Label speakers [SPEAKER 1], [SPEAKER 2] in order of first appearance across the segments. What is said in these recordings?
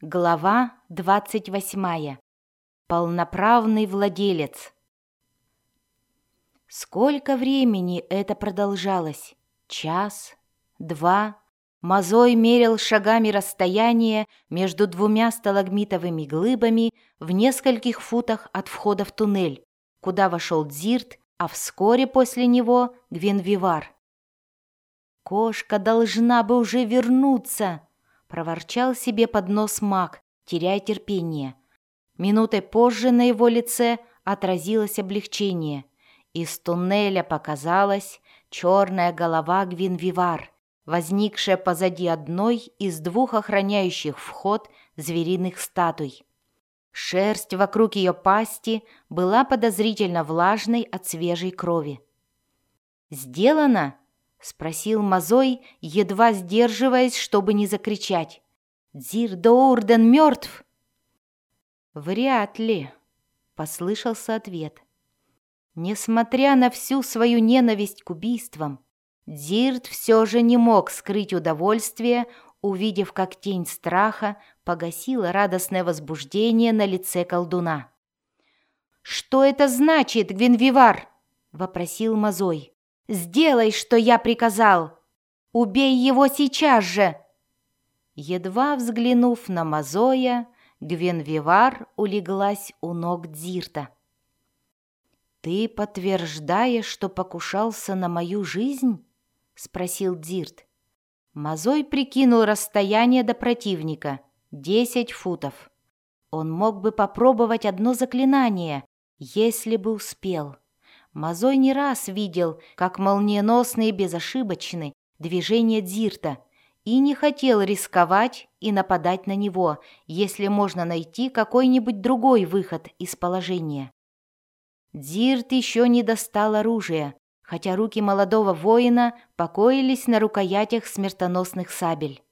[SPEAKER 1] Глава 28. Полноправный владелец. Сколько времени это продолжалось? Час? Два? Мазой мерил шагами расстояние между двумя сталагмитовыми глыбами в нескольких футах от входа в туннель, куда вошел Дзирт, а вскоре после него Гвенвивар. «Кошка должна бы уже вернуться!» — проворчал себе под нос маг, теряя терпение. Минутой позже на его лице отразилось облегчение. Из туннеля показалась черная голова Гвенвивар, возникшая позади одной из двух охраняющих вход звериных статуй. Шерсть вокруг ее пасти была подозрительно влажной от свежей крови. «Сделано?» — спросил Мазой, едва сдерживаясь, чтобы не закричать. «Дзир-Доурден мертв?» «Вряд ли», — послышался ответ. Несмотря на всю свою ненависть к убийствам, Дзирт все же не мог скрыть удовольствие, увидев, как тень страха погасила радостное возбуждение на лице колдуна. «Что это значит, Гвенвивар?» — вопросил Мазой. «Сделай, что я приказал! Убей его сейчас же!» Едва взглянув на Мазоя, Гвенвивар улеглась у ног Дзирта. «Ты подтверждаешь, что покушался на мою жизнь?» — спросил Дзирт. Мазой прикинул расстояние до противника — 10 футов. Он мог бы попробовать одно заклинание, если бы успел. Мазой не раз видел, как молниеносны и безошибочны движения Дзирта, и не хотел рисковать и нападать на него, если можно найти какой-нибудь другой выход из положения. Дзирт еще не достал оружия, хотя руки молодого воина покоились на рукоятях смертоносных сабель.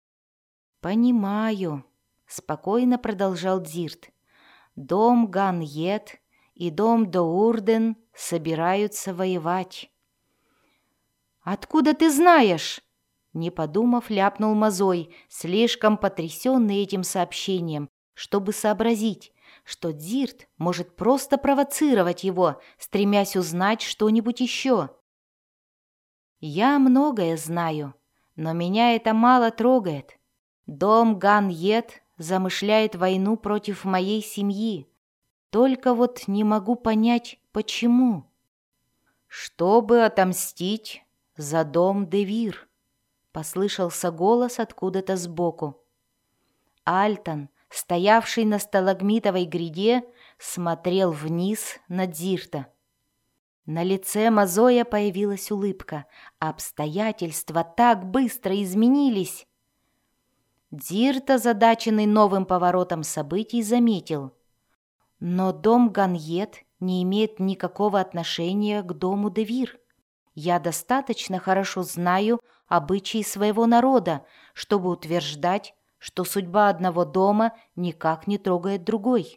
[SPEAKER 1] «Понимаю», — спокойно продолжал Дзирт. «Дом Ганьет и дом Доурден собираются воевать». «Откуда ты знаешь?» Не подумав, ляпнул Мазой, слишком потрясенный этим сообщением, чтобы сообразить, что Дзирт может просто провоцировать его, стремясь узнать что-нибудь еще. «Я многое знаю, но меня это мало трогает. Дом Ганьет замышляет войну против моей семьи. Только вот не могу понять, почему». «Чтобы отомстить за дом Девир», — послышался голос откуда-то сбоку. Альтан, стоявший на сталагмитовой гряде, смотрел вниз на Дзирта. На лице Мазоя появилась улыбка. Обстоятельства так быстро изменились. Дзирт, озадаченный новым поворотом событий, заметил. «Но дом Ганьет не имеет никакого отношения к дому Девир. Я достаточно хорошо знаю обычаи своего народа, чтобы утверждать, что судьба одного дома никак не трогает другой».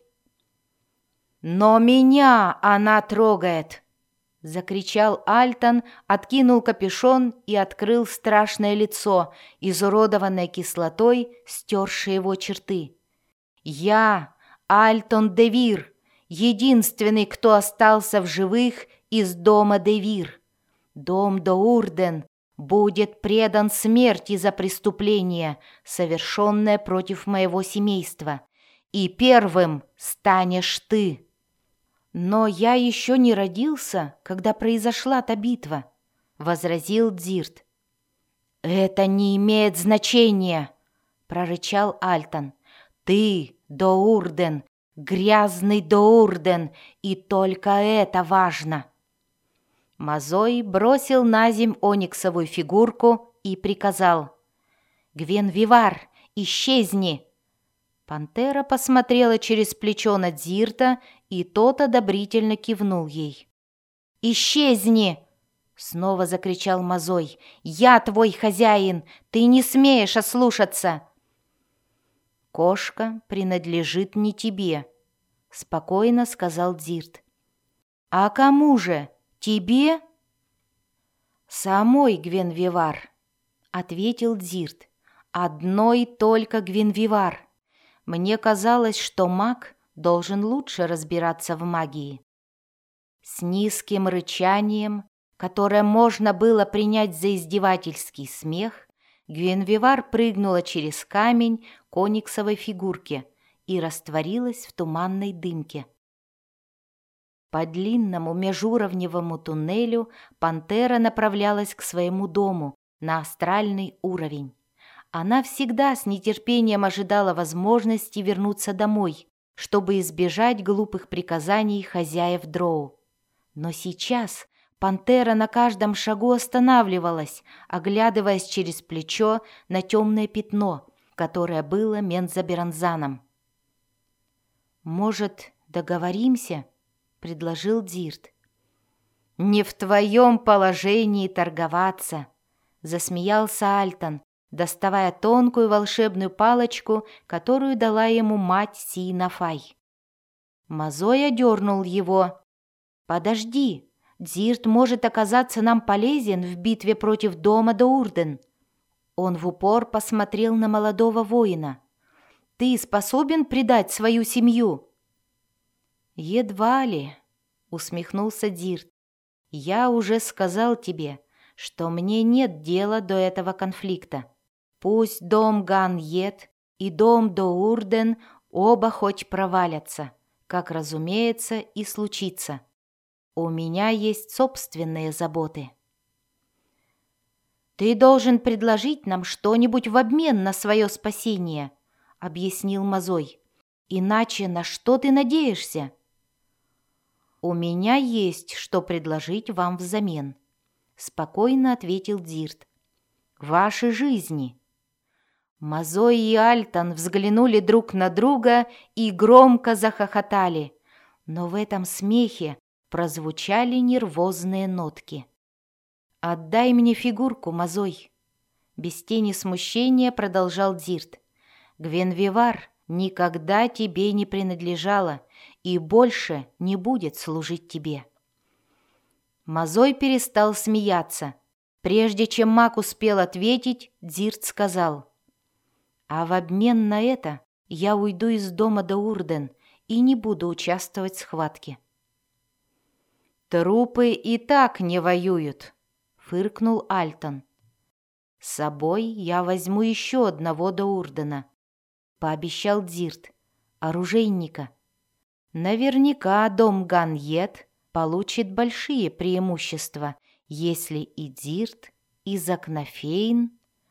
[SPEAKER 1] «Но меня она трогает!» — закричал Альтан, откинул капюшон и открыл страшное лицо, изуродованное кислотой, стершее его черты. «Я, Альтон Девир, единственный, кто остался в живых из дома Девир. Дом Доурден будет предан смерти за преступление, совершенное против моего семейства, и первым станешь ты». «Но я еще не родился, когда произошла та битва», — возразил Дзирт. «Это не имеет значения», — прорычал Альтан. «Ты, Доурден, грязный Доурден, и только это важно». Мазой бросил на земь ониксовую фигурку и приказал: «Гвенвивар, исчезни!» Пантера посмотрела через плечо на Дзирта, и тот одобрительно кивнул ей. «Исчезни!» — снова закричал Мазой. «Я твой хозяин! Ты не смеешь ослушаться!» «Кошка принадлежит не тебе», — спокойно сказал Дзирт. «А кому же? Тебе?» «Самой Гвенвивар», — ответил Дзирт. «Одной только Гвенвивар. Мне казалось, что маг должен лучше разбираться в магии. С низким рычанием, которое можно было принять за издевательский смех, Гвиневар прыгнула через камень к ониксовой фигурке и растворилась в туманной дымке. По длинному межуровневому туннелю пантера направлялась к своему дому на астральный уровень. Она всегда с нетерпением ожидала возможности вернуться домой, чтобы избежать глупых приказаний хозяев дроу. Но сейчас пантера на каждом шагу останавливалась, оглядываясь через плечо на темное пятно, которое было Мензаберанзаном. «Может, договоримся?» — предложил Дирт. «Не в твоем положении торговаться», — засмеялся Альтан, доставая тонкую волшебную палочку, которую дала ему мать Синафай. Мазой одернул его. «Подожди, Дирт может оказаться нам полезен в битве против дома Доурден». Он в упор посмотрел на молодого воина. «Ты способен предать свою семью?» «Едва ли», — усмехнулся Дирт. «Я уже сказал тебе, что мне нет дела до этого конфликта. Пусть дом Ган-Ед и дом Доурден оба хоть провалятся, как, разумеется, и случится. У меня есть собственные заботы». «Ты должен предложить нам что-нибудь в обмен на свое спасение», — объяснил Мазой. «Иначе на что ты надеешься?» «У меня есть что предложить вам взамен», — спокойно ответил Дирт. «Ваши жизни». Мазой и Альтан взглянули друг на друга и громко захохотали, но в этом смехе прозвучали нервозные нотки. «Отдай мне фигурку, Мазой», — без тени смущения продолжал Дирт. «Гвиневар никогда тебе не принадлежала и больше не будет служить тебе». Мазой перестал смеяться. Прежде чем маг успел ответить, Дирт сказал: «А в обмен на это я уйду из дома Доурден и не буду участвовать в схватке». «Трупы и так не воюют», — фыркнул Альтан. «С собой я возьму еще одного Доурдена», — пообещал Дирт, оружейника. «Наверняка дом Ган-Ед получит большие преимущества, если и Дирт, и Закнафейн...»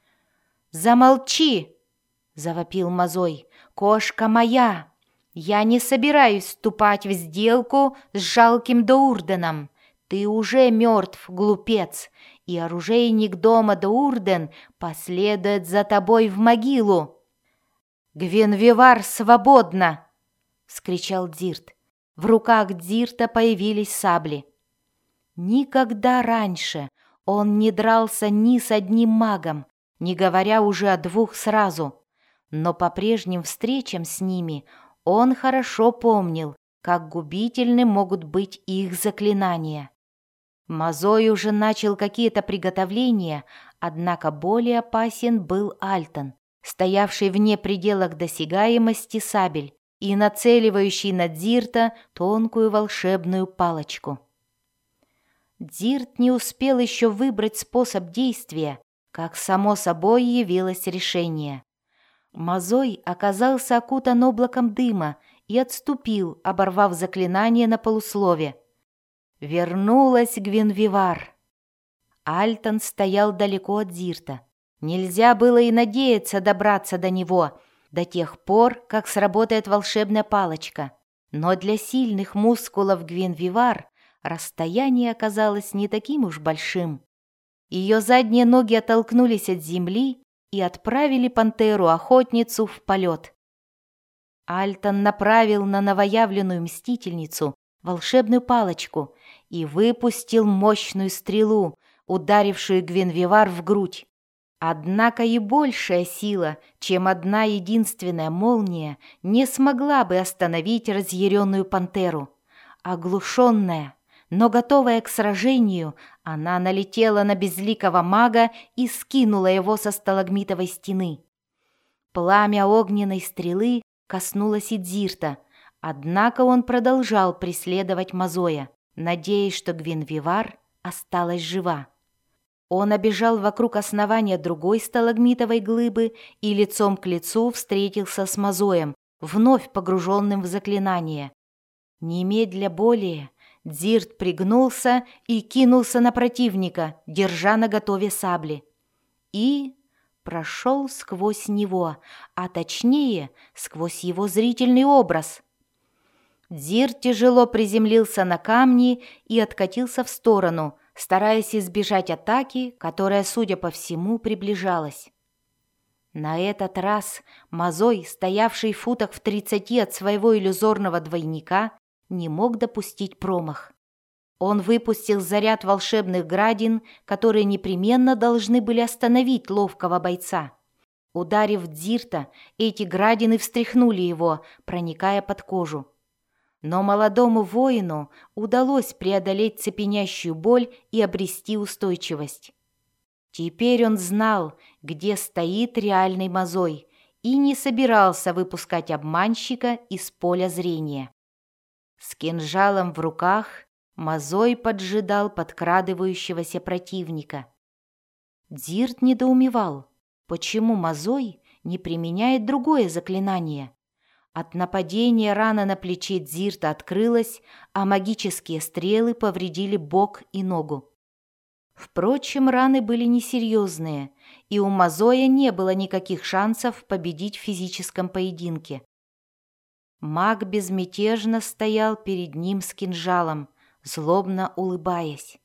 [SPEAKER 1] «Замолчи!» — завопил Мазой. «Кошка моя! Я не собираюсь вступать в сделку с жалким Доурденом. Ты уже мертв, глупец, и оружейник дома Доурден последует за тобой в могилу». «Гвиневар свободна!» — вскричал Дирт. В руках Дирта появились сабли. Никогда раньше он не дрался ни с одним магом, не говоря уже о двух сразу. Но по прежним встречам с ними он хорошо помнил, как губительны могут быть их заклинания. Мазой уже начал какие-то приготовления, однако более опасен был Альтан, стоявший вне пределах досягаемости сабель и нацеливающий на Дирта тонкую волшебную палочку. Дирт не успел еще выбрать способ действия, как само собой явилось решение. Мазой оказался окутан облаком дыма и отступил, оборвав заклинание на полуслове. Вернулась Гвиневар. Альтан стоял далеко от Дирта. Нельзя было и надеяться добраться до него до тех пор, как сработает волшебная палочка. Но для сильных мускулов Гвиневар расстояние оказалось не таким уж большим. Ее задние ноги оттолкнулись от земли и отправили пантеру-охотницу в полет. Альтан направил на новоявленную мстительницу волшебную палочку и выпустил мощную стрелу, ударившую Гвиневар в грудь. Однако и большая сила, чем одна единственная молния, не смогла бы остановить разъяренную пантеру. Оглушенная, но готовая к сражению, она налетела на безликого мага и скинула его со сталагмитовой стены. Пламя огненной стрелы коснулась и Дзирта, однако он продолжал преследовать Мазоя, надеясь, что Гвиневар осталась жива. Он обежал вокруг основания другой сталагмитовой глыбы и лицом к лицу встретился с Мазоем, вновь погруженным в заклинание. Немедля более Дзирт пригнулся и кинулся на противника, держа наготове сабли. И прошел сквозь него, а точнее сквозь его зрительный образ. Дзирт тяжело приземлился на камни и откатился в сторону, стараясь избежать атаки, которая, судя по всему, приближалась. На этот раз Мазой, стоявший в футах в 30 от своего иллюзорного двойника, не мог допустить промах. Он выпустил заряд волшебных градин, которые непременно должны были остановить ловкого бойца. Ударив Дзирта, эти градины встряхнули его, проникая под кожу. Но молодому воину удалось преодолеть цепенящую боль и обрести устойчивость. Теперь он знал, где стоит реальный Мазой, и не собирался выпускать обманщика из поля зрения. С кинжалом в руках Мазой поджидал подкрадывающегося противника. Дзирт недоумевал, почему Мазой не применяет другое заклинание. От нападения рана на плече Дзирта открылась, а магические стрелы повредили бок и ногу. Впрочем, раны были несерьезные, и у Мазоя не было никаких шансов победить в физическом поединке. Маг безмятежно стоял перед ним с кинжалом, злобно улыбаясь.